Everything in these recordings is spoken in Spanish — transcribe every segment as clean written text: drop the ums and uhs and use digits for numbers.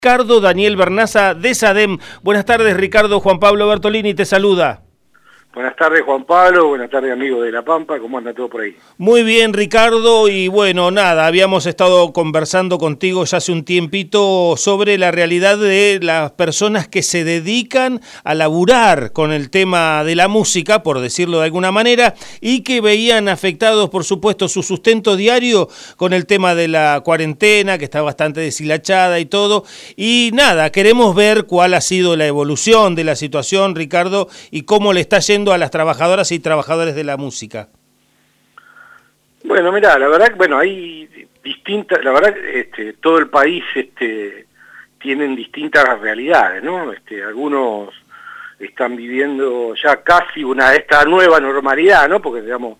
Ricardo Daniel Bernaza de SADEM. Buenas tardes, Ricardo. Juan Pablo Bertolini te saluda. Buenas tardes, Juan Pablo. Buenas tardes, amigo de La Pampa. ¿Cómo anda todo por ahí? Muy bien, Ricardo. Y bueno, nada, habíamos estado conversando contigo ya hace un tiempito sobre la realidad de las personas que se dedican a laburar con el tema de la música, por decirlo de alguna manera, y que veían afectados, por supuesto, su sustento diario con el tema de la cuarentena, que está bastante deshilachada y todo. Y nada, queremos ver cuál ha sido la evolución de la situación, Ricardo, y cómo le está yendo a las trabajadoras y trabajadores de la música. Bueno, mirá, la verdad, hay distintas, la verdad, todo el país, tienen distintas realidades, ¿no? Algunos están viviendo ya casi esta nueva normalidad, ¿no? Porque digamos,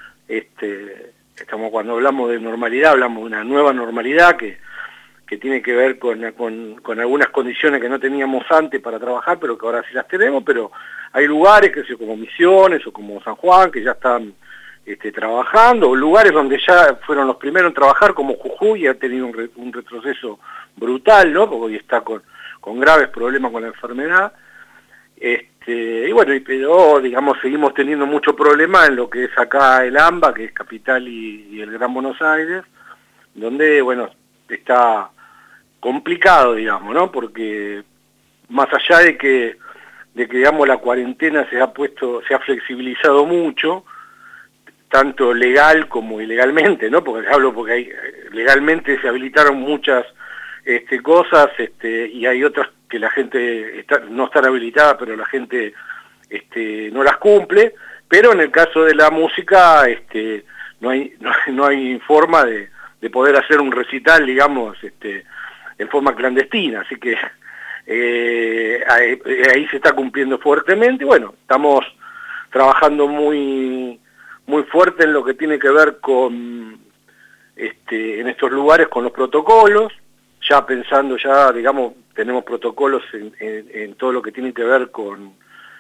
cuando hablamos de normalidad, hablamos de una nueva normalidad que tiene que ver con algunas condiciones que no teníamos antes para trabajar, pero que ahora sí las tenemos, pero hay lugares, como Misiones o como San Juan, que ya están trabajando, o lugares donde ya fueron los primeros en trabajar, como Jujuy, ha tenido un retroceso brutal, ¿no? Porque hoy está con graves problemas con la enfermedad. Pero digamos, seguimos teniendo mucho problema en lo que es acá el AMBA, que es Capital y el Gran Buenos Aires, donde, está complicado, digamos, ¿no? Porque más allá de que digamos la cuarentena se ha flexibilizado mucho, tanto legal como ilegalmente, ¿no? Porque legalmente se habilitaron muchas cosas, y hay otras que la gente no están habilitadas, pero la gente no las cumple, pero en el caso de la música no hay forma de poder hacer un recital, digamos, en forma clandestina, así que ahí se está cumpliendo fuertemente. Estamos trabajando muy fuerte en lo que tiene que ver con en estos lugares con los protocolos, ya pensando, digamos, tenemos protocolos en todo lo que tiene que ver con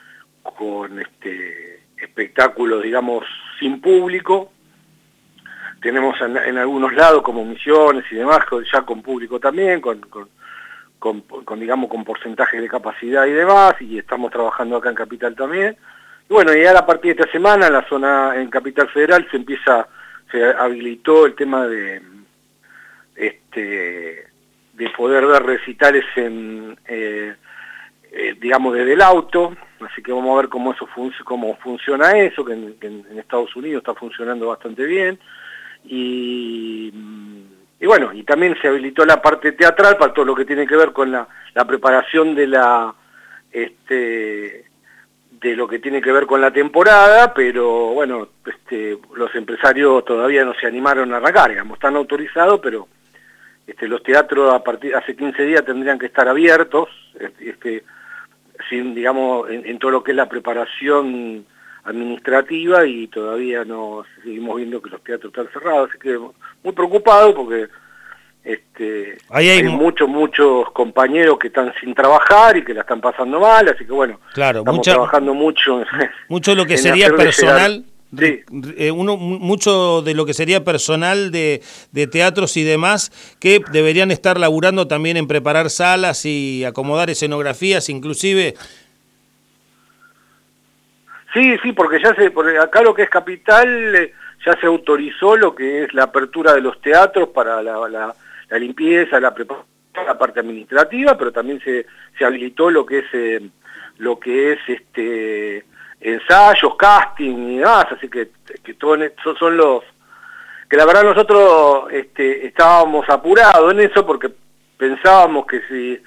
espectáculos, digamos, sin público. Tenemos en algunos lados como Misiones y demás, ya con público también, con porcentajes de capacidad y demás, y estamos trabajando acá en Capital también. Y ya a partir de esta semana en la zona, en Capital Federal, se habilitó el tema de poder dar recitales digamos, desde el auto, así que vamos a ver cómo funciona eso, que en Estados Unidos está funcionando bastante bien. Y también se habilitó la parte teatral para todo lo que tiene que ver con la preparación de lo que tiene que ver con la temporada, pero los empresarios todavía no se animaron a arrancar, digamos, están autorizados, pero los teatros hace 15 días tendrían que estar abiertos, sin, digamos, en todo lo que es la preparación administrativa, y todavía no seguimos viendo que los teatros están cerrados, así que muy preocupado porque hay muchos compañeros que están sin trabajar y que la están pasando mal, así que claro, estamos trabajando mucho de lo que sería personal. Sí. Mucho de lo que sería personal de teatros y demás que deberían estar laburando también en preparar salas y acomodar escenografías, inclusive. Sí, porque acá lo que es Capital ya se autorizó lo que es la apertura de los teatros para la limpieza, la preparación, la parte administrativa, pero también se habilitó lo que es ensayos, casting y demás, así que todos son los que la verdad nosotros estábamos apurados en eso, porque pensábamos que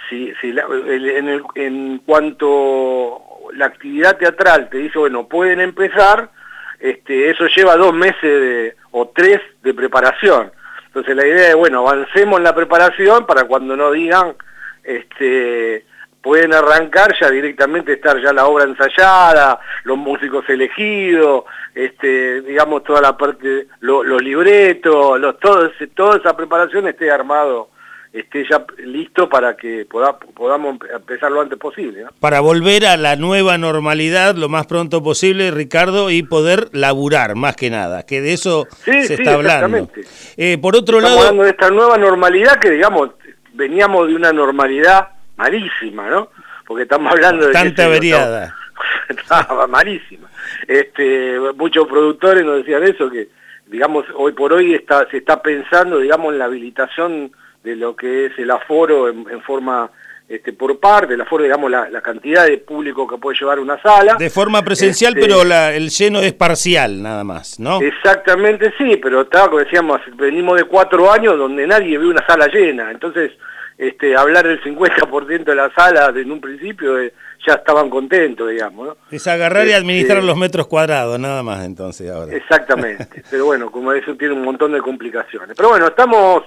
en cuanto la actividad teatral te dice, pueden empezar, eso lleva 2 meses o 3 de preparación. Entonces la idea es, avancemos en la preparación para cuando nos digan, pueden arrancar, ya directamente estar ya la obra ensayada, los músicos elegidos, digamos, toda la parte, los libretos, toda esa preparación esté armado, esté ya listo para que podamos empezar lo antes posible, ¿no? Para volver a la nueva normalidad lo más pronto posible, Ricardo, y poder laburar, más que nada, que de eso se está hablando. Por otro lado, hablando de esta nueva normalidad que, digamos, veníamos de una normalidad malísima, ¿no? Porque estamos hablando de... Tanta averiada. Estaba malísima. Muchos productores nos decían eso, que digamos hoy por hoy se está pensando, digamos, en la habilitación de lo que es el aforo en forma por parte, el aforo, digamos, la cantidad de público que puede llevar una sala. De forma presencial, pero el lleno es parcial nada más, ¿no? Exactamente, sí, pero como decíamos, venimos de 4 años donde nadie ve una sala llena, entonces hablar del 50% de la sala en un principio ya estaban contentos, digamos, ¿no? Es agarrar y administrar los metros cuadrados, nada más entonces ahora. Exactamente, pero bueno, como eso tiene un montón de complicaciones. Pero bueno, estamos,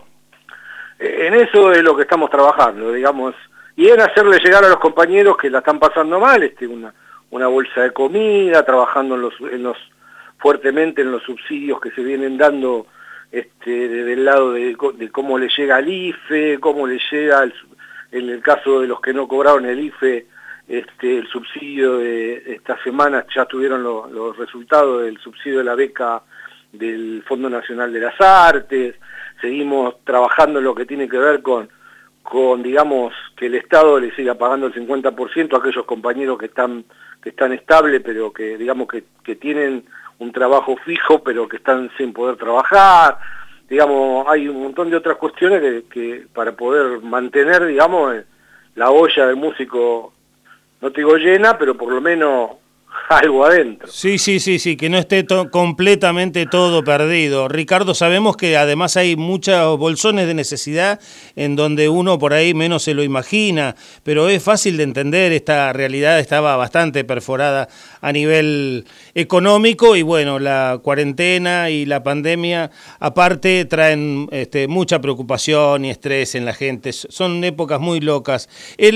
en eso es lo que estamos trabajando, digamos, y en hacerle llegar a los compañeros que la están pasando mal, una bolsa de comida, trabajando fuertemente en los subsidios que se vienen dando desde el lado de cómo le llega al IFE, cómo le llega, en el caso de los que no cobraron el IFE, el subsidio de esta semana ya tuvieron los resultados del subsidio de la beca del Fondo Nacional de las Artes. Seguimos trabajando en lo que tiene que ver con digamos, que el Estado le siga pagando el 50% a aquellos compañeros que están estables, pero que digamos que tienen un trabajo fijo, pero que están sin poder trabajar. Digamos, hay un montón de otras cuestiones que para poder mantener, digamos, la olla del músico, no te digo llena, pero por lo menos algo adentro. Sí, que no esté completamente todo perdido. Ricardo, sabemos que además hay muchos bolsones de necesidad en donde uno por ahí menos se lo imagina, pero es fácil de entender, esta realidad estaba bastante perforada a nivel económico y bueno, la cuarentena y la pandemia aparte traen mucha preocupación y estrés en la gente, son épocas muy locas.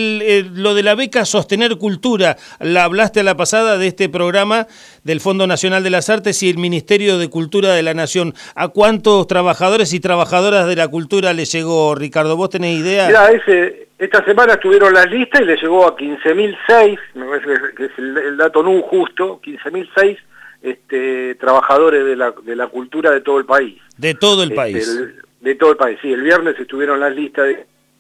Lo de la beca Sostener Cultura, la hablaste a la pasada de este programa del Fondo Nacional de las Artes y el Ministerio de Cultura de la Nación. ¿A cuántos trabajadores y trabajadoras de la cultura le llegó, Ricardo? ¿Vos tenés idea? Mirá, esta semana estuvieron las listas y le llegó a 15.006, me parece que es el dato no justo, 15.006 trabajadores de la cultura de todo el país. De todo el país. De todo el país, sí. El viernes estuvieron las listas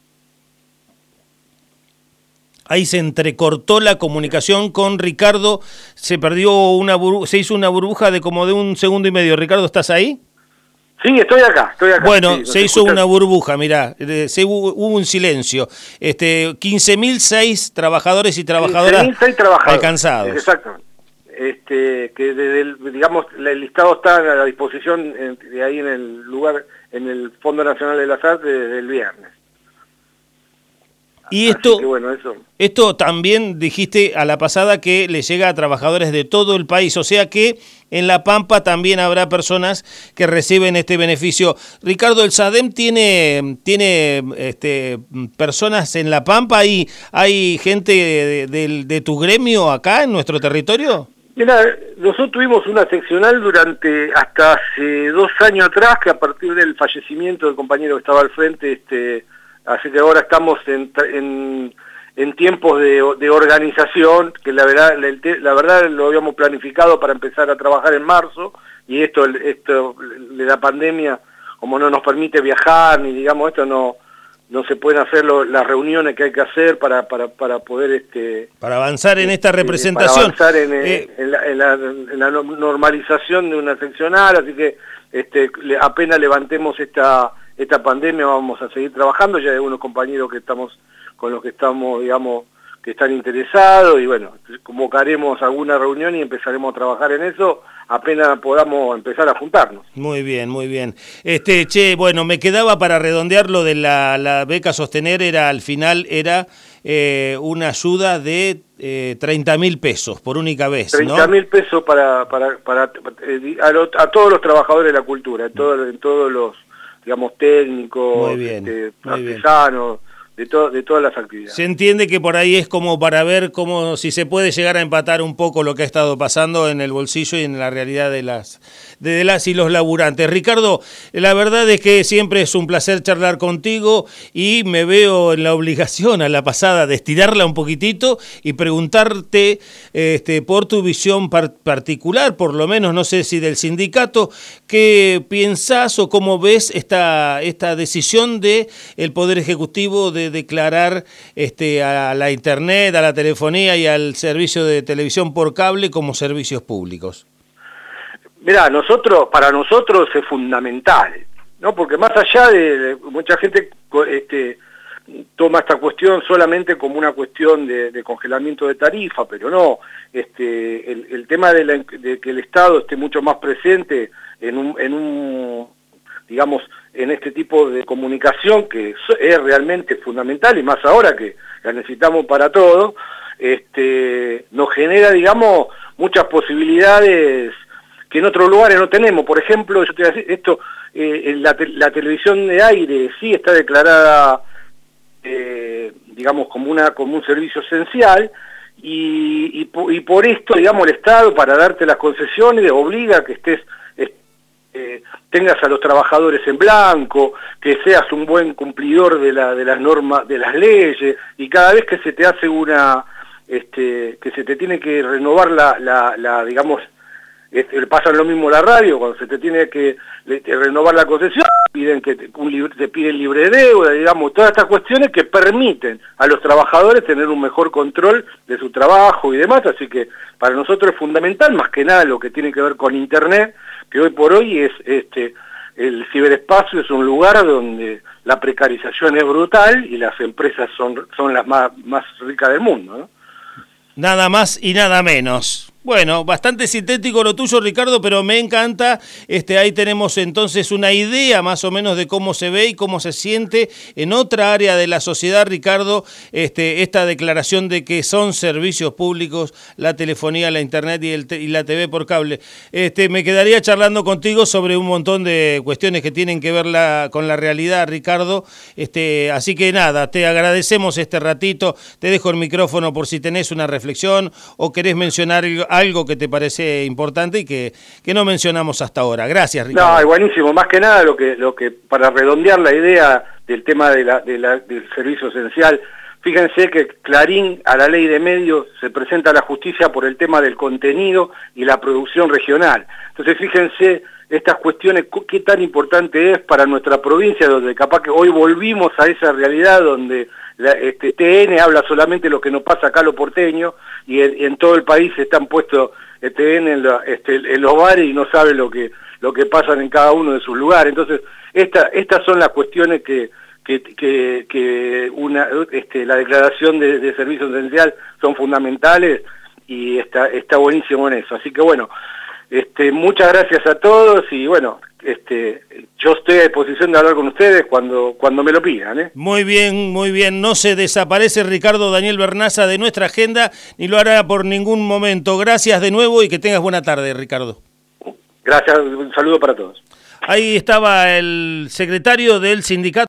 Ahí se entrecortó la comunicación con Ricardo, se hizo una burbuja de como de 1 segundo y medio. Ricardo, ¿estás ahí? Sí, estoy acá. Bueno, sí, se hizo una burbuja, mirá, hubo un silencio. 15.006 trabajadores y trabajadoras 15.006 trabajadores alcanzados. Exacto. Que digamos, el listado está a la disposición de ahí en el lugar, en el Fondo Nacional de las Artes desde el viernes. Y esto también dijiste a la pasada que le llega a trabajadores de todo el país, o sea que en La Pampa también habrá personas que reciben este beneficio. Ricardo, ¿el SADEM tiene personas en La Pampa? ¿Hay gente de tu gremio acá en nuestro territorio? Mira, nosotros tuvimos una seccional hasta hace 2 años atrás, que a partir del fallecimiento del compañero que estaba al frente, así que ahora estamos en tiempos de organización, que la verdad lo habíamos planificado para empezar a trabajar en marzo, y esto de la pandemia, como no nos permite viajar, ni digamos, esto no se pueden hacer las reuniones que hay que hacer para poder... para avanzar en esta representación. Para avanzar en la normalización de una seccional, así que apenas levantemos esta pandemia vamos a seguir trabajando. Ya hay algunos compañeros con los que estamos, digamos, que están interesados, y bueno, convocaremos alguna reunión y empezaremos a trabajar en eso apenas podamos empezar a juntarnos. Muy bien, muy bien. Bueno, me quedaba para redondear lo de la beca Sostener, al final era una ayuda de 30.000 pesos por única vez, ¿no? 30.000 pesos a todos los trabajadores de la cultura, en todos los, digamos, técnicos, artesanos, de todas las actividades. Se entiende que por ahí es como para ver cómo si se puede llegar a empatar un poco lo que ha estado pasando en el bolsillo y en la realidad de las y los laburantes. Ricardo, la verdad es que siempre es un placer charlar contigo y me veo en la obligación a la pasada de estirarla un poquitito y preguntarte por tu visión particular, por lo menos, no sé si del sindicato, ¿qué piensas o cómo ves esta decisión de el Poder Ejecutivo de declarar a la internet, a la telefonía y al servicio de televisión por cable como servicios públicos? Mirá, para nosotros es fundamental, ¿no? Porque más allá de mucha gente toma esta cuestión solamente como una cuestión de congelamiento de tarifa, pero no, el tema de que el Estado esté mucho más presente digamos, en este tipo de comunicación que es realmente fundamental, y más ahora que la necesitamos para todo, nos genera, digamos, muchas posibilidades que en otros lugares no tenemos. Por ejemplo, yo te voy a decir, la televisión de aire sí está declarada, digamos, como un servicio esencial, y por esto, digamos, el Estado, para darte las concesiones, obliga a que tengas a los trabajadores en blanco, que seas un buen cumplidor de las normas, de las leyes, y cada vez que se te hace que se te tiene que renovar digamos, pasan lo mismo la radio, cuando se te tiene que renovar la concesión, te piden libre deuda, digamos, todas estas cuestiones que permiten a los trabajadores tener un mejor control de su trabajo y demás, así que para nosotros es fundamental, más que nada lo que tiene que ver con Internet, que hoy por hoy es el ciberespacio es un lugar donde la precarización es brutal y las empresas son las más ricas del mundo, ¿no? Nada más y nada menos. Bueno, bastante sintético lo tuyo, Ricardo, pero me encanta. Ahí tenemos entonces una idea más o menos de cómo se ve y cómo se siente en otra área de la sociedad, Ricardo, esta declaración de que son servicios públicos la telefonía, la internet y la TV por cable. Me quedaría charlando contigo sobre un montón de cuestiones que tienen que ver con la realidad, Ricardo. Así que nada, te agradecemos este ratito. Te dejo el micrófono por si tenés una reflexión o querés mencionar algo que te parece importante y que no mencionamos hasta ahora. Gracias, Ricardo. No, buenísimo. Más que nada lo que para redondear la idea del tema del servicio esencial, fíjense que Clarín a la ley de medios se presenta a la justicia por el tema del contenido y la producción regional. Entonces fíjense estas cuestiones, qué tan importante es para nuestra provincia, donde capaz que hoy volvimos a esa realidad donde TN habla solamente lo que nos pasa acá a lo porteño, y en todo el país están puestos TN en los bares y no sabe lo que pasan en cada uno de sus lugares. Entonces estas son las cuestiones que la declaración de servicio esencial son fundamentales, y está buenísimo en eso. Así que bueno, muchas gracias a todos, y bueno, yo estoy a disposición de hablar con ustedes cuando me lo pidan, ¿eh? Muy bien, muy bien. No se desaparece Ricardo Daniel Bernaza de nuestra agenda, ni lo hará por ningún momento. Gracias de nuevo y que tengas buena tarde, Ricardo. Gracias, un saludo para todos. Ahí estaba el secretario del sindicato.